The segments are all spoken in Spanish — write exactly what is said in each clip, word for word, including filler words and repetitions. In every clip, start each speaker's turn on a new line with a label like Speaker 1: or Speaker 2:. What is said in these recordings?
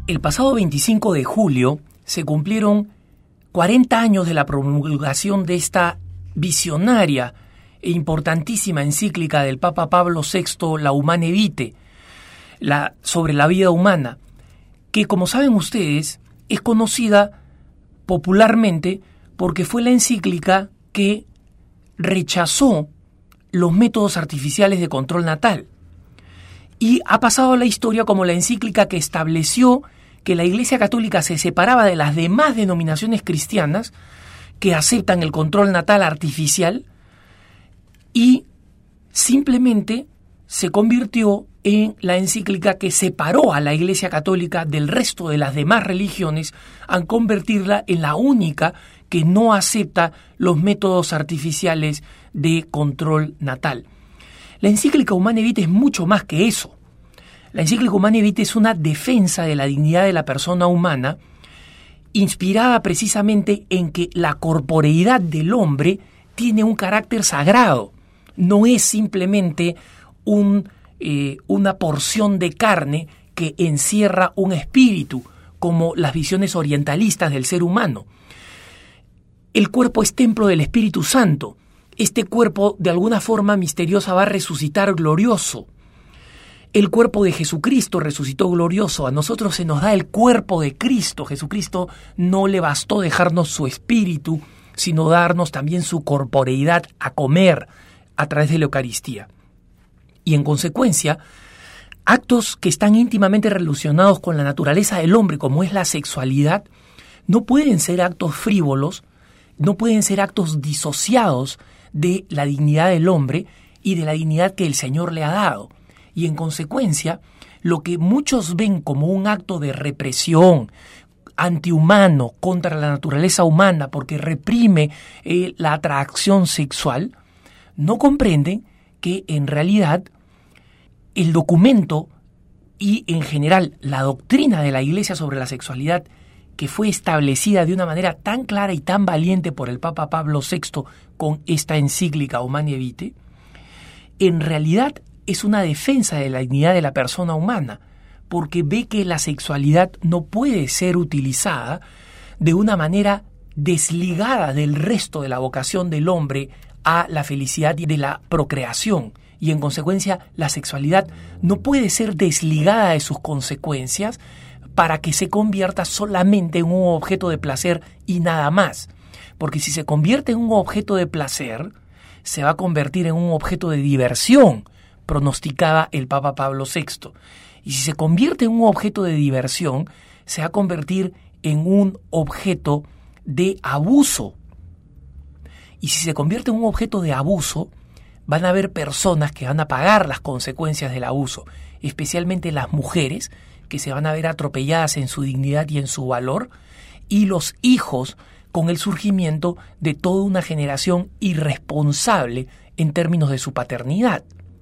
Speaker 1: El pasado veinticinco de julio se cumplieron cuarenta años de la promulgación de esta visionaria e importantísima encíclica del Papa Pablo sexto, La Humane Vitae, la, sobre la vida humana, que, como saben ustedes, es conocida popularmente porque fue la encíclica que rechazó los métodos artificiales de control natal y ha pasado a la historia como la encíclica que estableció que la Iglesia Católica se separaba de las demás denominaciones cristianas que aceptan el control natal artificial y simplemente se convirtió en la encíclica que separó a la Iglesia Católica del resto de las demás religiones al convertirla en la única que no acepta los métodos artificiales de control natal. La encíclica Humane Vitae es mucho más que eso. La encíclica Humane Vitae es una defensa de la dignidad de la persona humana, inspirada precisamente en que la corporeidad del hombre tiene un carácter sagrado. No es simplemente un, eh, una porción de carne que encierra un espíritu, como las visiones orientalistas del ser humano. El cuerpo es templo del Espíritu Santo. Este cuerpo, de alguna forma misteriosa, va a resucitar glorioso. El cuerpo de Jesucristo resucitó glorioso. A nosotros se nos da el cuerpo de Cristo. Jesucristo no le bastó dejarnos su espíritu, sino darnos también su corporeidad a comer a través de la Eucaristía. Y en consecuencia, actos que están íntimamente relacionados con la naturaleza del hombre, como es la sexualidad, no pueden ser actos frívolos, no pueden ser actos disociados de la dignidad del hombre y de la dignidad que el Señor le ha dado. Y en consecuencia, lo que muchos ven como un acto de represión antihumano contra la naturaleza humana porque reprime eh, la atracción sexual, no comprenden que en realidad el documento y en general la doctrina de la Iglesia sobre la sexualidad, que fue establecida de una manera tan clara y tan valiente por el Papa Pablo sexto con esta encíclica Humane Vitae, en realidad es una defensa de la dignidad de la persona humana, porque ve que la sexualidad no puede ser utilizada de una manera desligada del resto de la vocación del hombre a la felicidad y de la procreación. Y en consecuencia la sexualidad no puede ser desligada de sus consecuencias para que se convierta solamente en un objeto de placer y nada más. Porque si se convierte en un objeto de placer, se va a convertir en un objeto de diversión, pronosticaba el Papa Pablo sexto. Y si se convierte en un objeto de diversión, se va a convertir en un objeto de abuso. Y si se convierte en un objeto de abuso, van a haber personas que van a pagar las consecuencias del abuso, especialmente las mujeres, que se van a ver atropelladas en su dignidad y en su valor, y los hijos con el surgimiento de toda una generación irresponsable en términos de su paternidad.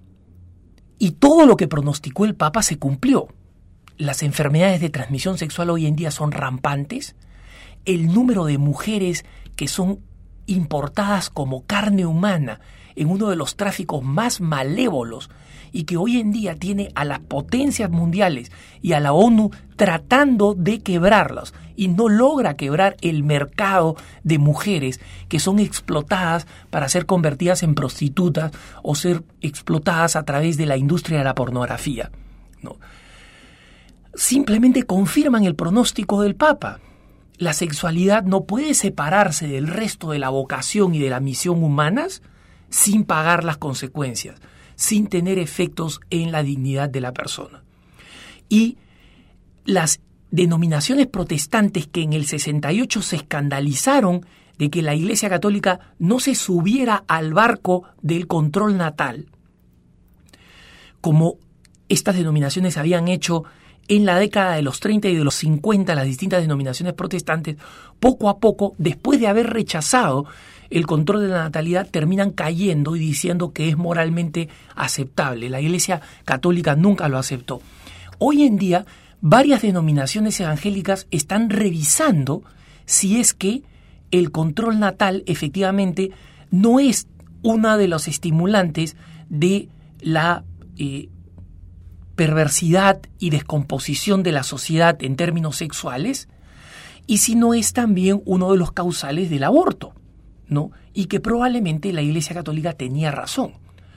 Speaker 1: Y todo lo que pronosticó el Papa se cumplió. Las enfermedades de transmisión sexual hoy en día son rampantes. El número de mujeres que son importadas como carne humana en uno de los tráficos más malévolos y que hoy en día tiene a las potencias mundiales y a la ONU tratando de quebrarlos y no logra quebrar el mercado de mujeres que son explotadas para ser convertidas en prostitutas o ser explotadas a través de la industria de la pornografía, ¿no? Simplemente confirman el pronóstico del Papa. La sexualidad no puede separarse del resto de la vocación y de la misión humanas sin pagar las consecuencias, sin tener efectos en la dignidad de la persona. Y las denominaciones protestantes que en el sesenta y ocho se escandalizaron de que la Iglesia Católica no se subiera al barco del control natal, como estas denominaciones habían hecho en la década de los treinta y de los cincuenta, las distintas denominaciones protestantes, poco a poco, después de haber rechazado el control de la natalidad, terminan cayendo y diciendo que es moralmente aceptable. La Iglesia Católica nunca lo aceptó. Hoy en día, varias denominaciones evangélicas están revisando si es que el control natal efectivamente no es uno de los estimulantes de la eh, perversidad y descomposición de la sociedad en términos sexuales, y si no es también uno de los causales del aborto, ¿no? Y que probablemente la Iglesia Católica tenía razón.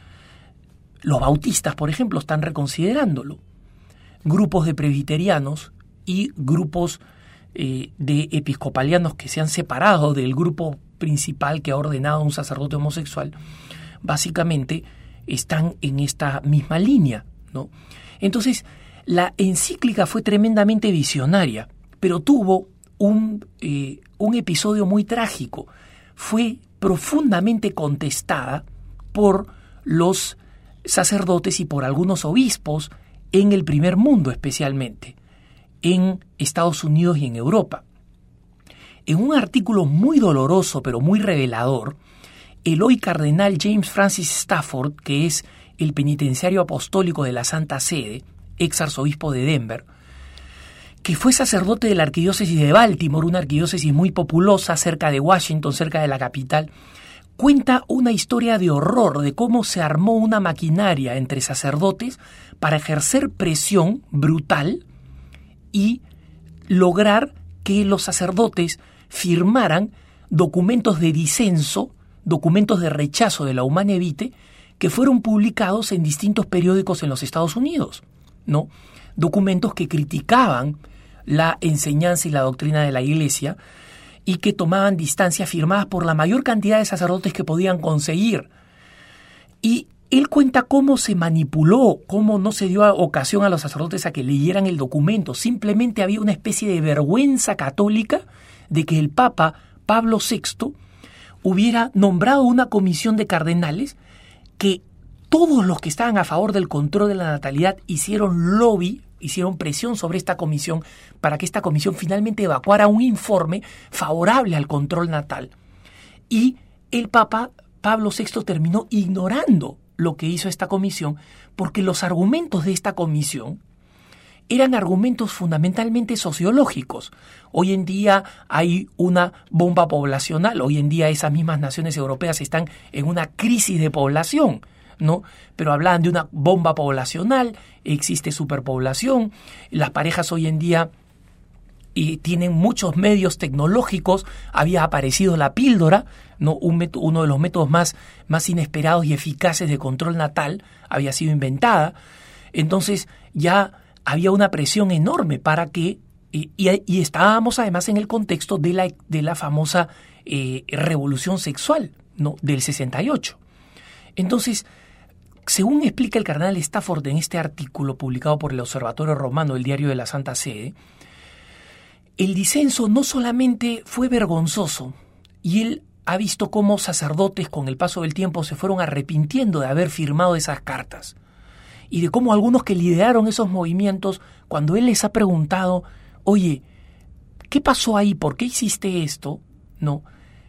Speaker 1: Los bautistas, por ejemplo, están reconsiderándolo. Grupos de presbiterianos y grupos eh, de episcopalianos que se han separado del grupo principal que ha ordenado a un sacerdote homosexual, básicamente están en esta misma línea, ¿no? Entonces, la encíclica fue tremendamente visionaria, pero tuvo un, eh, un episodio muy trágico. Fue profundamente contestada por los sacerdotes y por algunos obispos en el primer mundo, especialmente en Estados Unidos y en Europa. En un artículo muy doloroso pero muy revelador, el hoy cardenal James Francis Stafford, que es el penitenciario apostólico de la Santa Sede, ex arzobispo de Denver, que fue sacerdote de la arquidiócesis de Baltimore, una arquidiócesis muy populosa cerca de Washington, cerca de la capital, cuenta una historia de horror de cómo se armó una maquinaria entre sacerdotes para ejercer presión brutal y lograr que los sacerdotes firmaran documentos de disenso, documentos de rechazo de la Humanae Vitae, que fueron publicados en distintos periódicos en los Estados Unidos, ¿no? Documentos que criticaban la enseñanza y la doctrina de la Iglesia y que tomaban distancia, firmadas por la mayor cantidad de sacerdotes que podían conseguir. Y él cuenta cómo se manipuló, cómo no se dio ocasión a los sacerdotes a que leyeran el documento. Simplemente había una especie de vergüenza católica de que el Papa Pablo sexto hubiera nombrado una comisión de cardenales que todos los que estaban a favor del control de la natalidad hicieron lobby, hicieron presión sobre esta comisión para que esta comisión finalmente evacuara un informe favorable al control natal. Y el Papa Pablo sexto terminó ignorando lo que hizo esta comisión, porque los argumentos de esta comisión eran argumentos fundamentalmente sociológicos. Hoy en día hay una bomba poblacional, hoy en día esas mismas naciones europeas están en una crisis de población, ¿no? Pero hablaban de una bomba poblacional, existe superpoblación, las parejas hoy en día y tienen muchos medios tecnológicos, había aparecido la píldora, ¿no? Un método, uno de los métodos más, más inesperados y eficaces de control natal, había sido inventada. Entonces ya había una presión enorme para que, y, y, y estábamos además en el contexto de la, de la famosa eh, revolución sexual, ¿no? Del sesenta y ocho. Entonces, según explica el cardenal Stafford en este artículo publicado por el Observatorio Romano, el Diario de la Santa Sede, el disenso no solamente fue vergonzoso, y él ha visto cómo sacerdotes con el paso del tiempo se fueron arrepintiendo de haber firmado esas cartas, y de cómo algunos que lideraron esos movimientos, cuando él les ha preguntado, oye, ¿qué pasó ahí? ¿Por qué hiciste esto? No,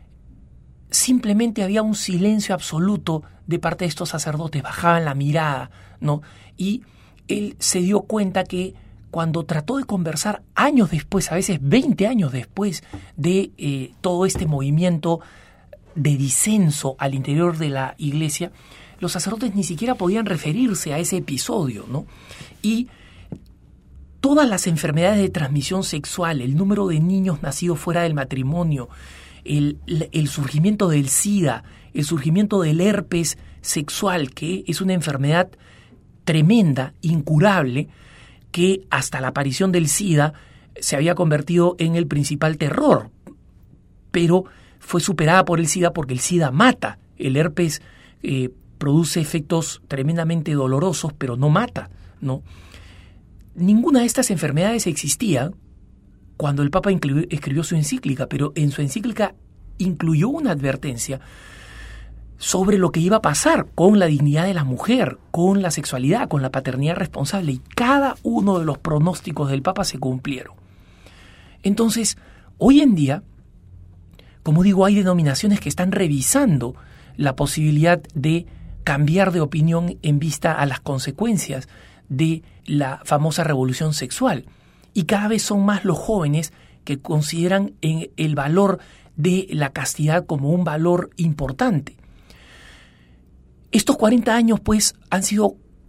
Speaker 1: simplemente había un silencio absoluto de parte de estos sacerdotes, bajaban la mirada, ¿no? Y él se dio cuenta que cuando trató de conversar años después, a veces veinte años después de eh, todo este movimiento de disenso al interior de la Iglesia, los sacerdotes ni siquiera podían referirse a ese episodio, ¿no? Y todas las enfermedades de transmisión sexual, el número de niños nacidos fuera del matrimonio, el, el surgimiento del SIDA, el surgimiento del herpes sexual, que es una enfermedad tremenda, incurable, que hasta la aparición del SIDA se había convertido en el principal terror, pero fue superada por el SIDA porque el SIDA mata. El herpes eh, produce efectos tremendamente dolorosos, pero no mata, ¿no? Ninguna de estas enfermedades existía cuando el Papa incluyó, escribió su encíclica, pero en su encíclica incluyó una advertencia sobre lo que iba a pasar con la dignidad de la mujer, con la sexualidad, con la paternidad responsable, y cada uno de los pronósticos del Papa se cumplieron. Entonces, hoy en día, como digo, hay denominaciones que están revisando la posibilidad de cambiar de opinión en vista a las consecuencias de la famosa revolución sexual. Y cada vez son más los jóvenes que consideran en el valor de la castidad como un valor importante. Estos cuarenta años, pues, han sido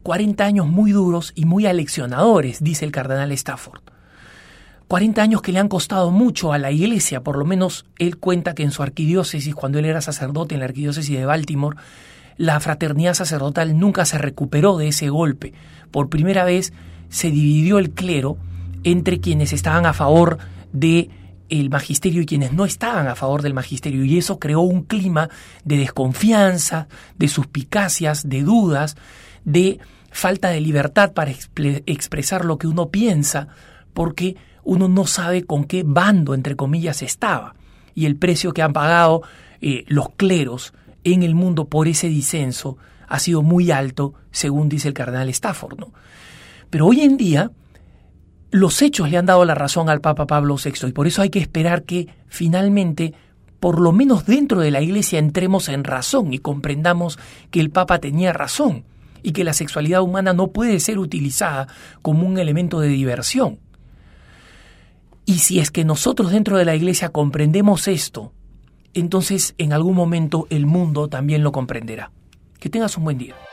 Speaker 1: cuarenta años muy duros y muy aleccionadores, dice el cardenal Stafford. cuarenta años que le han costado mucho a la Iglesia, por lo menos él cuenta que en su arquidiócesis, cuando él era sacerdote en la arquidiócesis de Baltimore, la fraternidad sacerdotal nunca se recuperó de ese golpe. Por primera vez se dividió el clero entre quienes estaban a favor de el magisterio y quienes no estaban a favor del magisterio, y eso creó un clima de desconfianza, de suspicacias, de dudas, de falta de libertad para exp- expresar lo que uno piensa, porque uno no sabe con qué bando, entre comillas, estaba. Y el precio que han pagado eh, los cleros en el mundo por ese disenso ha sido muy alto, según dice el cardenal Stafford, ¿no? Pero hoy en día los hechos le han dado la razón al Papa Pablo sexto, y por eso hay que esperar que finalmente, por lo menos dentro de la Iglesia, entremos en razón y comprendamos que el Papa tenía razón y que la sexualidad humana no puede ser utilizada como un elemento de diversión. Y si es que nosotros dentro de la Iglesia comprendemos esto, entonces en algún momento el mundo también lo comprenderá. Que tengas un buen día.